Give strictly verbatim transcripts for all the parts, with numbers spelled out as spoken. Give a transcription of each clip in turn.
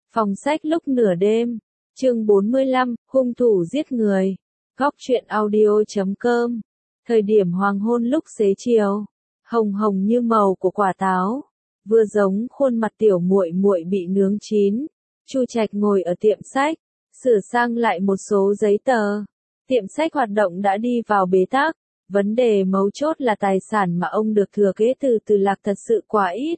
Phòng sách lúc nửa đêm, chương bốn mươi lăm, hung thủ giết người. Góc truyện audio chấm com. Thời điểm hoàng hôn lúc xế chiều, hồng hồng như màu của quả táo, vừa giống khuôn mặt tiểu muội muội bị nướng chín. Chu Trạch ngồi ở tiệm sách, sửa sang lại một số giấy tờ. Tiệm sách hoạt động đã đi vào bế tắc, vấn đề mấu chốt là tài sản mà ông được thừa kế từ Từ Lạc thật sự quá ít.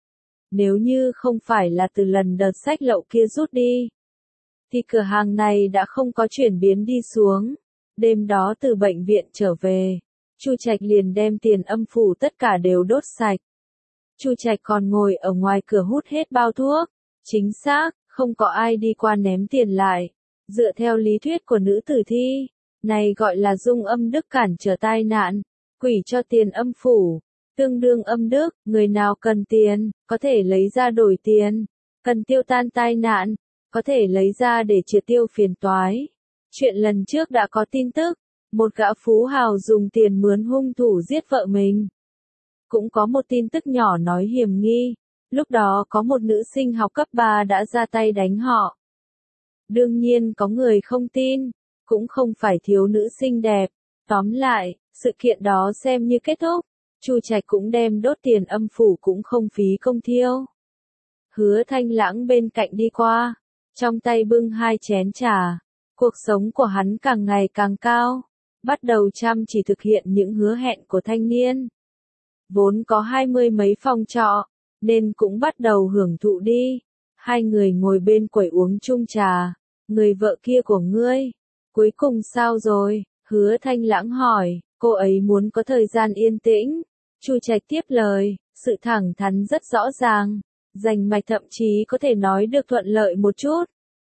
Nếu như không phải là từ lần đợt sách lậu kia rút đi, thì cửa hàng này đã không có chuyển biến đi xuống. Đêm đó từ bệnh viện trở về, Chu Trạch liền đem tiền âm phủ tất cả đều đốt sạch. Chu Trạch còn ngồi ở ngoài cửa hút hết bao thuốc. Chính xác, không có ai đi qua ném tiền lại. Dựa theo lý thuyết của nữ tử thi, này gọi là dung âm đức cản trở tai nạn, quỷ cho tiền âm phủ. Tương đương âm đức, người nào cần tiền, có thể lấy ra đổi tiền, cần tiêu tan tai nạn, có thể lấy ra để triệt tiêu phiền toái. Chuyện lần trước đã có tin tức, một gã phú hào dùng tiền mướn hung thủ giết vợ mình. Cũng có một tin tức nhỏ nói hiểm nghi, lúc đó có một nữ sinh học cấp ba đã ra tay đánh họ. Đương nhiên có người không tin, cũng không phải thiếu nữ xinh đẹp. Tóm lại, sự kiện đó xem như kết thúc. Chu Trạch cũng đem đốt tiền âm phủ cũng không phí công thiêu. Hứa Thanh Lãng bên cạnh đi qua, trong tay bưng hai chén trà. Cuộc sống của hắn càng ngày càng cao, bắt đầu chăm chỉ thực hiện những hứa hẹn của thanh niên. Vốn có hai mươi mấy phòng trọ, nên cũng bắt đầu hưởng thụ đi. Hai người ngồi bên quầy uống chung trà. Người vợ kia của ngươi, cuối cùng sao rồi? Hứa Thanh Lãng hỏi. Cô ấy muốn có thời gian yên tĩnh. Chu Trạch tiếp lời, sự thẳng thắn rất rõ ràng, rành mạch thậm chí có thể nói được thuận lợi một chút.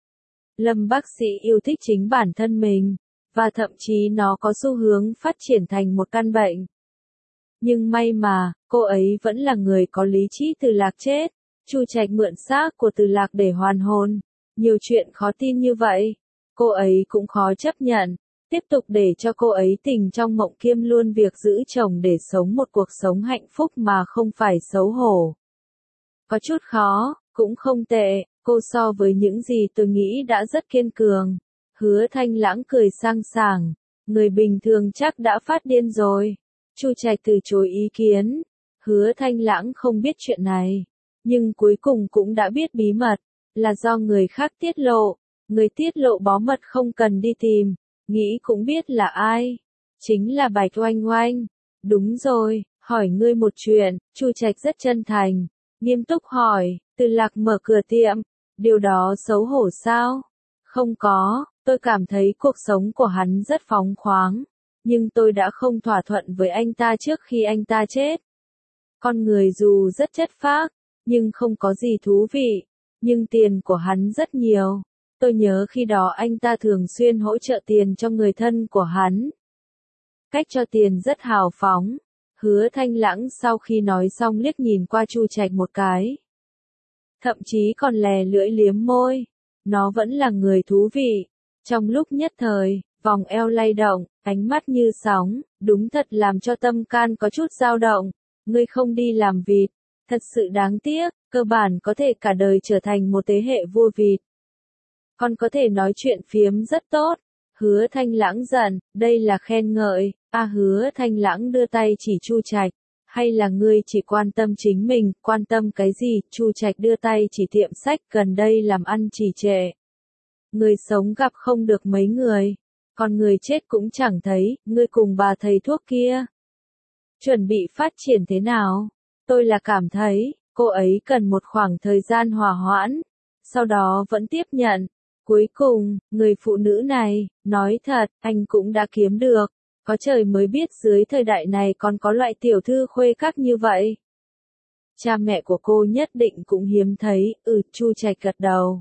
Lâm bác sĩ yêu thích chính bản thân mình, và thậm chí nó có xu hướng phát triển thành một căn bệnh. Nhưng may mà, cô ấy vẫn là người có lý trí. Từ Lạc chết, Chu Trạch mượn xác của Từ Lạc để hoàn hồn. Nhiều chuyện khó tin như vậy, cô ấy cũng khó chấp nhận. Tiếp tục để cho cô ấy tình trong mộng kiêm luôn việc giữ chồng để sống một cuộc sống hạnh phúc mà không phải xấu hổ. Có chút khó, cũng không tệ, cô so với những gì tôi nghĩ đã rất kiên cường. Hứa Thanh Lãng cười sang sảng, người bình thường chắc đã phát điên rồi. Chu Trạch từ chối ý kiến. Hứa Thanh Lãng không biết chuyện này, nhưng cuối cùng cũng đã biết bí mật, là do người khác tiết lộ. Người tiết lộ báu mật không cần đi tìm. Nghĩ cũng biết là ai. Chính là Bạch Oanh Oanh. Đúng rồi, hỏi ngươi một chuyện. Chu Trạch rất chân thành, nghiêm túc hỏi. Từ Lạc mở cửa tiệm, điều đó xấu hổ sao? Không có, tôi cảm thấy cuộc sống của hắn rất phóng khoáng. Nhưng tôi đã không thỏa thuận với anh ta trước khi anh ta chết. Con người dù rất chất phác, nhưng không có gì thú vị. Nhưng tiền của hắn rất nhiều. Tôi nhớ khi đó anh ta thường xuyên hỗ trợ tiền cho người thân của hắn. Cách cho tiền rất hào phóng. Hứa Thanh Lãng sau khi nói xong liếc nhìn qua Chu Trạch một cái. Thậm chí còn lè lưỡi liếm môi. Nó vẫn là người thú vị. Trong lúc nhất thời, vòng eo lay động, ánh mắt như sóng, đúng thật làm cho tâm can có chút dao động. Ngươi không đi làm vịt, thật sự đáng tiếc, cơ bản có thể cả đời trở thành một thế hệ vua vịt. Con có thể nói chuyện phiếm rất tốt. Hứa Thanh Lãng giận, đây là khen ngợi. À, Hứa Thanh Lãng đưa tay chỉ Chu Trạch. Hay là ngươi chỉ quan tâm chính mình, quan tâm cái gì? Chu Trạch đưa tay chỉ tiệm sách gần đây làm ăn trì trệ. Người sống gặp không được mấy người, còn người chết cũng chẳng thấy. Ngươi cùng bà thầy thuốc kia chuẩn bị phát triển thế nào? Tôi là cảm thấy, cô ấy cần một khoảng thời gian hòa hoãn, sau đó vẫn tiếp nhận. Cuối cùng, người phụ nữ này, nói thật, anh cũng đã kiếm được. Có trời mới biết dưới thời đại này còn có loại tiểu thư khuê các như vậy. Cha mẹ của cô nhất định cũng hiếm thấy. Ừ, Chu Trạch gật đầu.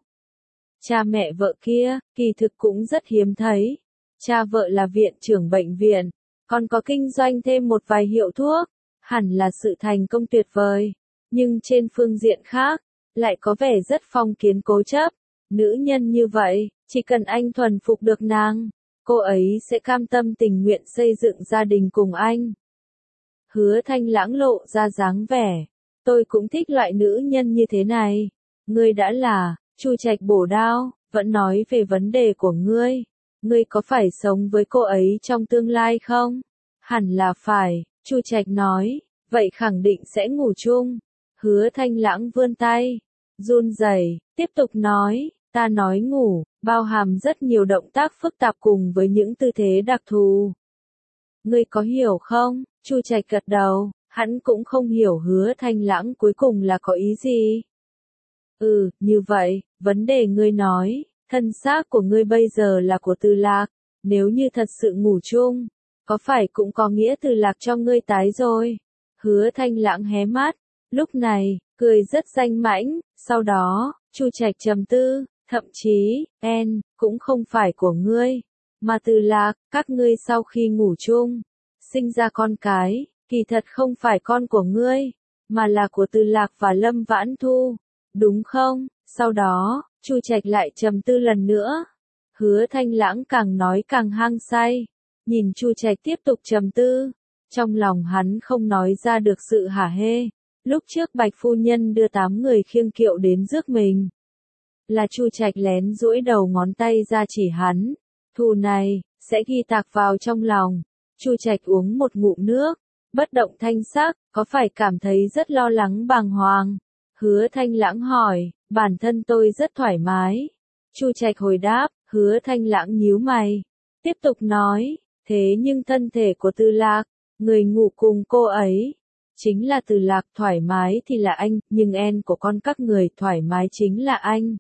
Cha mẹ vợ kia, kỳ thực cũng rất hiếm thấy. Cha vợ là viện trưởng bệnh viện, còn có kinh doanh thêm một vài hiệu thuốc. Hẳn là sự thành công tuyệt vời. Nhưng trên phương diện khác, lại có vẻ rất phong kiến cố chấp. Nữ nhân như vậy, chỉ cần anh thuần phục được nàng, cô ấy sẽ cam tâm tình nguyện xây dựng gia đình cùng anh. Hứa Thanh Lãng lộ ra dáng vẻ. Tôi cũng thích loại nữ nhân như thế này. Ngươi đã là, Chu Trạch bổ đao, vẫn nói về vấn đề của ngươi. Ngươi có phải sống với cô ấy trong tương lai không? Hẳn là phải, Chu Trạch nói, vậy khẳng định sẽ ngủ chung. Hứa Thanh Lãng vươn tay, run rẩy, tiếp tục nói, ta nói ngủ, bao hàm rất nhiều động tác phức tạp cùng với những tư thế đặc thù. Ngươi có hiểu không? Chu Trạch gật đầu, hắn cũng không hiểu Hứa Thanh Lãng cuối cùng là có ý gì. Ừ, như vậy, vấn đề ngươi nói, thân xác của ngươi bây giờ là của Từ Lạc, nếu như thật sự ngủ chung, có phải cũng có nghĩa Từ Lạc cho ngươi tái rồi? Hứa Thanh Lãng hé mắt, lúc này, cười rất danh mãnh, sau đó, Chu Trạch trầm tư, thậm chí, en, cũng không phải của ngươi, mà Từ Lạc, các ngươi sau khi ngủ chung, sinh ra con cái, kỳ thật không phải con của ngươi, mà là của Từ Lạc và Lâm Vãn Thu, đúng không? Sau đó, Chu Trạch lại trầm tư lần nữa. Hứa Thanh Lãng càng nói càng hăng say, nhìn Chu Trạch tiếp tục trầm tư, trong lòng hắn không nói ra được sự hả hê. Lúc trước Bạch phu nhân đưa tám người khiêng kiệu đến rước mình, là Chu Trạch lén duỗi đầu ngón tay ra chỉ hắn, thù này sẽ ghi tạc vào trong lòng. Chu Trạch uống một ngụm nước, bất động thanh sắc, có phải cảm thấy rất lo lắng bàng hoàng? Hứa Thanh Lãng hỏi, bản thân tôi rất thoải mái. Chu Trạch hồi đáp, Hứa Thanh Lãng nhíu mày, tiếp tục nói, thế nhưng thân thể của Từ Lạc, người ngủ cùng cô ấy, chính là Từ Lạc, thoải mái thì là anh, nhưng en của con các người thoải mái chính là anh.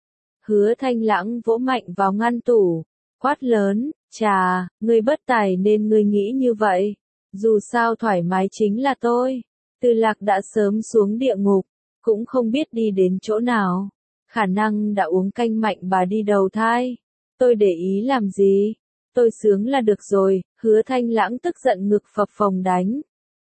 Hứa Thanh Lãng vỗ mạnh vào ngăn tủ, quát lớn, chà, ngươi bất tài nên ngươi nghĩ như vậy, dù sao thoải mái chính là tôi. Từ Lạc đã sớm xuống địa ngục, cũng không biết đi đến chỗ nào, khả năng đã uống canh mạnh bà đi đầu thai. Tôi để ý làm gì? Tôi sướng là được rồi. Hứa Thanh Lãng tức giận ngực phập phồng đánh.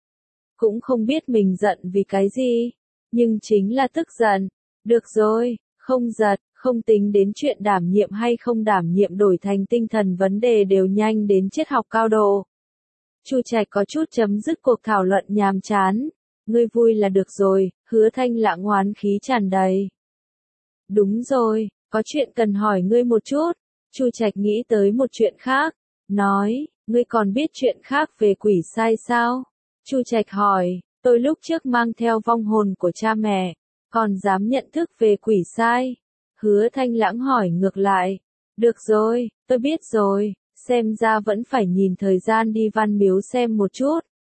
Cũng không biết mình giận vì cái gì, nhưng chính là tức giận. Được rồi, không giật, không tính đến chuyện đảm nhiệm hay không đảm nhiệm đổi thành tinh thần vấn đề đều nhanh đến triết học cao độ. Chu Trạch có chút chấm dứt cuộc thảo luận nhàm chán. Ngươi vui là được rồi, Hứa Thanh Lãng hoán khí tràn đầy. Đúng rồi, có chuyện cần hỏi ngươi một chút. Chu Trạch nghĩ tới một chuyện khác, nói, ngươi còn biết chuyện khác về quỷ sai sao? Chu Trạch hỏi, tôi lúc trước mang theo vong hồn của cha mẹ, còn dám nhận thức về quỷ sai? Hứa Thanh Lãng hỏi ngược lại, được rồi, tôi biết rồi, xem ra vẫn phải nhìn thời gian đi Văn Miếu xem một chút.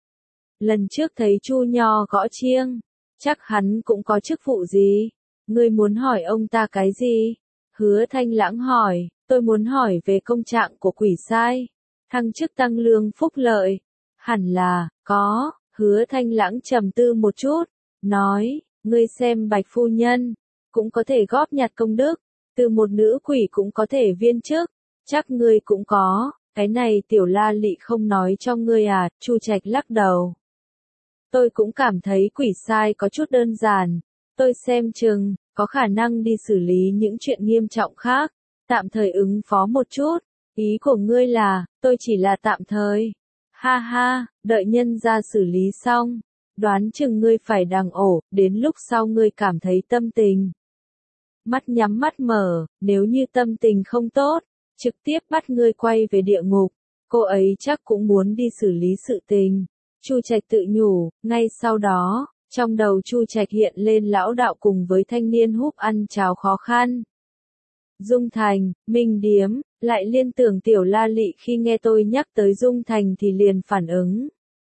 Lần trước thấy Chu Nho gõ chiêng, chắc hắn cũng có chức vụ gì? Ngươi muốn hỏi ông ta cái gì? Hứa Thanh Lãng hỏi, tôi muốn hỏi về công trạng của quỷ sai, thăng chức tăng lương phúc lợi. Hẳn là, có. Hứa Thanh Lãng trầm tư một chút, nói, ngươi xem Bạch phu nhân, cũng có thể góp nhặt công đức, từ một nữ quỷ cũng có thể viên chức, chắc ngươi cũng có, cái này Tiểu La Lị không nói cho ngươi à? Chu Trạch lắc đầu. Tôi cũng cảm thấy quỷ sai có chút đơn giản, tôi xem chừng, có khả năng đi xử lý những chuyện nghiêm trọng khác, tạm thời ứng phó một chút, ý của ngươi là, tôi chỉ là tạm thời. Ha ha, đợi nhân ra xử lý xong, đoán chừng ngươi phải đàng ổ, đến lúc sau ngươi cảm thấy tâm tình. Mắt nhắm mắt mở, nếu như tâm tình không tốt, trực tiếp bắt ngươi quay về địa ngục, cô ấy chắc cũng muốn đi xử lý sự tình. Chu Trạch tự nhủ, ngay sau đó, trong đầu Chu Trạch hiện lên lão đạo cùng với thanh niên húp ăn cháo khó khăn. Dung Thành, Minh Điếm, lại liên tưởng Tiểu La Lị khi nghe tôi nhắc tới Dung Thành thì liền phản ứng.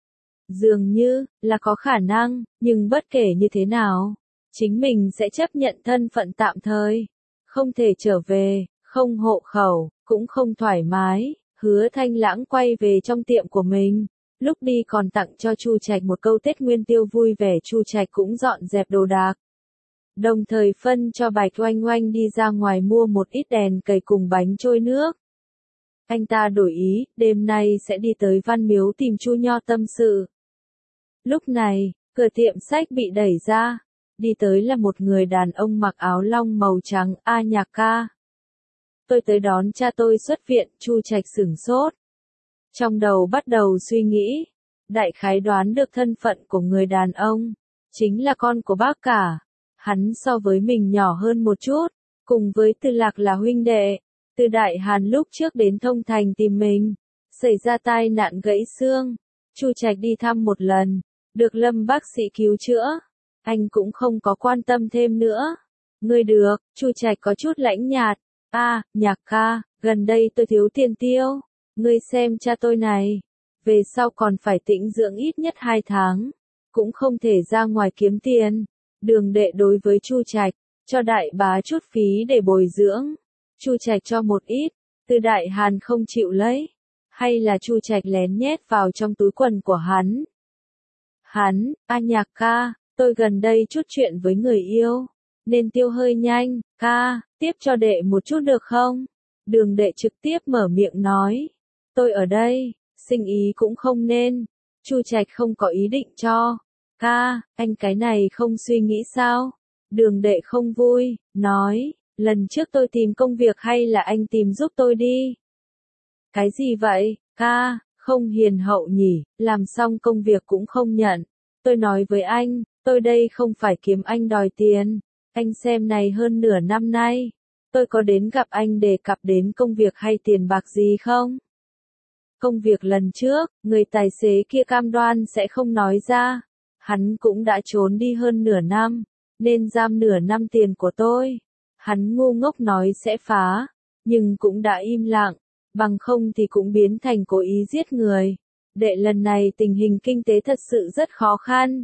Dường như, là có khả năng, nhưng bất kể như thế nào, chính mình sẽ chấp nhận thân phận tạm thời, không thể trở về, không hộ khẩu, cũng không thoải mái. Hứa Thanh Lãng quay về trong tiệm của mình. Lúc đi còn tặng cho Chu Trạch một câu Tết Nguyên Tiêu vui vẻ. Chu Trạch cũng dọn dẹp đồ đạc, đồng thời phân cho Bạch Oanh Oanh đi ra ngoài mua một ít đèn cầy cùng bánh trôi nước. Anh ta đổi ý, đêm nay sẽ đi tới Văn Miếu tìm Chu Nho tâm sự. Lúc này, cửa tiệm sách bị đẩy ra, đi tới là một người đàn ông mặc áo long màu trắng. A Nhạc ca, tôi tới đón cha tôi xuất viện. Chu Trạch sửng sốt, trong đầu bắt đầu suy nghĩ, đại khái đoán được thân phận của người đàn ông, chính là con của bác cả. Hắn so với mình nhỏ hơn một chút, Cùng với Tư Lạc là huynh đệ, Tư Đại Hàn lúc trước đến Thông Thành tìm mình, xảy ra tai nạn gãy xương. Chu Trạch đi thăm một lần, được Lâm bác sĩ cứu chữa. Anh cũng không có quan tâm thêm nữa. Ngươi được, Chu Trạch có chút lãnh nhạt. A, à, Nhạc ca, gần đây tôi thiếu tiền tiêu. Ngươi xem cha tôi này. Về sau còn phải tĩnh dưỡng ít nhất hai tháng. Cũng không thể ra ngoài kiếm tiền. Đường Đệ đối với Chu Trạch, cho đại bá chút phí để bồi dưỡng. Chu Trạch cho một ít, Tư Đại Hàn không chịu lấy. Hay là Chu Trạch lén nhét vào trong túi quần của hắn. Hắn, a Nhạc ca, tôi gần đây chút chuyện với người yêu. Nên tiêu hơi nhanh, ca, tiếp cho đệ một chút được không? Đường Đệ trực tiếp mở miệng nói. Tôi ở đây, sinh ý cũng không nên. Chu Trạch không có ý định cho. Ca, anh cái này không suy nghĩ sao? Đường Đệ không vui, nói, lần trước tôi tìm công việc hay là anh tìm giúp tôi đi? Cái gì vậy, ca, không hiền hậu nhỉ, làm xong công việc cũng không nhận. Tôi nói với anh, tôi đây không phải kiếm anh đòi tiền. Anh xem này hơn nửa năm nay, tôi có đến gặp anh đề cập đến công việc hay tiền bạc gì không? Công việc lần trước, người tài xế kia cam đoan sẽ không nói ra. Hắn cũng đã trốn đi hơn nửa năm, nên giam nửa năm tiền của tôi. Hắn ngu ngốc nói sẽ phá, nhưng cũng đã im lặng, bằng không thì cũng biến thành cố ý giết người. Đệ lần này tình hình kinh tế thật sự rất khó khăn.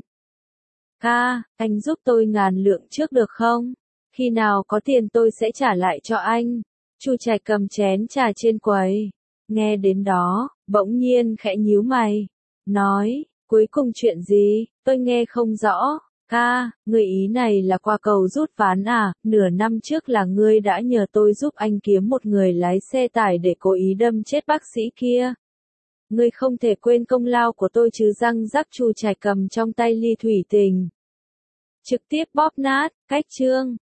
Ca, anh giúp tôi ngàn lượng trước được không? Khi nào có tiền tôi sẽ trả lại cho anh. Chu Trạch cầm chén trà trên quầy. Nghe đến đó, bỗng nhiên khẽ nhíu mày. Nói, cuối cùng chuyện gì, tôi nghe không rõ. Ca, người ý này là qua cầu rút ván à, nửa năm trước là ngươi đã nhờ tôi giúp anh kiếm một người lái xe tải để cố ý đâm chết bác sĩ kia. Ngươi không thể quên công lao của tôi chứ. Răng rắc. Chu Trạch cầm trong tay ly thủy tình. Trực tiếp bóp nát, cách chương.